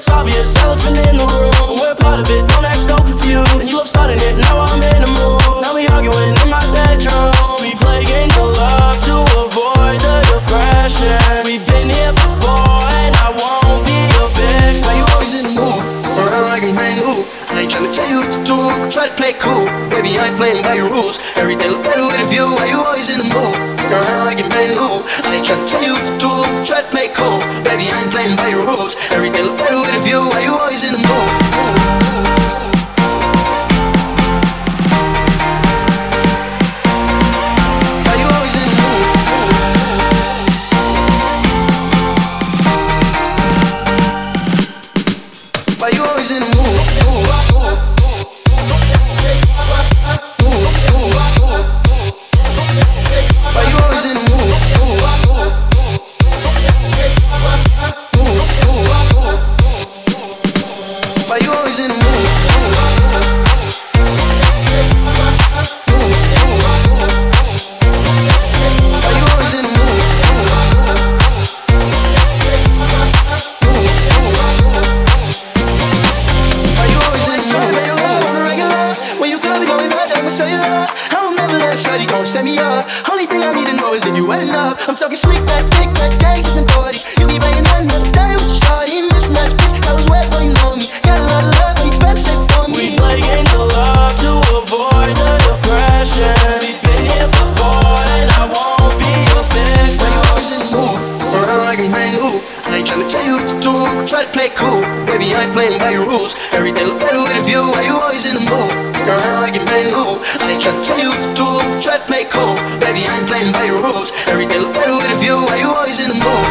it's obvious, elephant in the room. We're part of it, don't act so confused. And you love starting it, now I'm in the mood. Now we arguing in my bedroom. We play games of love to avoid the depression. We've been here before, and I won't be your bitch. Why you always in the mood? Around like a man who I ain't tryna tell you what to do, try to play cool. Baby, I ain't playing by your rules. Everything look better with a view. Why you always in the mood? Around like a man who I ain't tryna tell you what to do, try to play cool. Baby, I ain't playing by your rules. Everything look better with a view. Why you always in the mood? Why you always in the mood? Why you always in the mood? I'm talking slick back, kick back, gangsters and 40. You keep banging another day with your shorty. Mismatch, bitch, I was wet, but you know me. Got a lot of love, but you better say for me. We play games of love to avoid the depression. We've been here before, and I won't be your bitch. Why you always in the mood? Around like a man who I ain't tryna tell you what to do, try to play cool. Baby, I ain't playing by your rules. Everything look better with a view. Why you always in the mood? Around like a man who I ain't tryna tell you what to do, try to play cool. Baby, I ain't playing by your rules. Everything look better with a view. Why you always in the mood?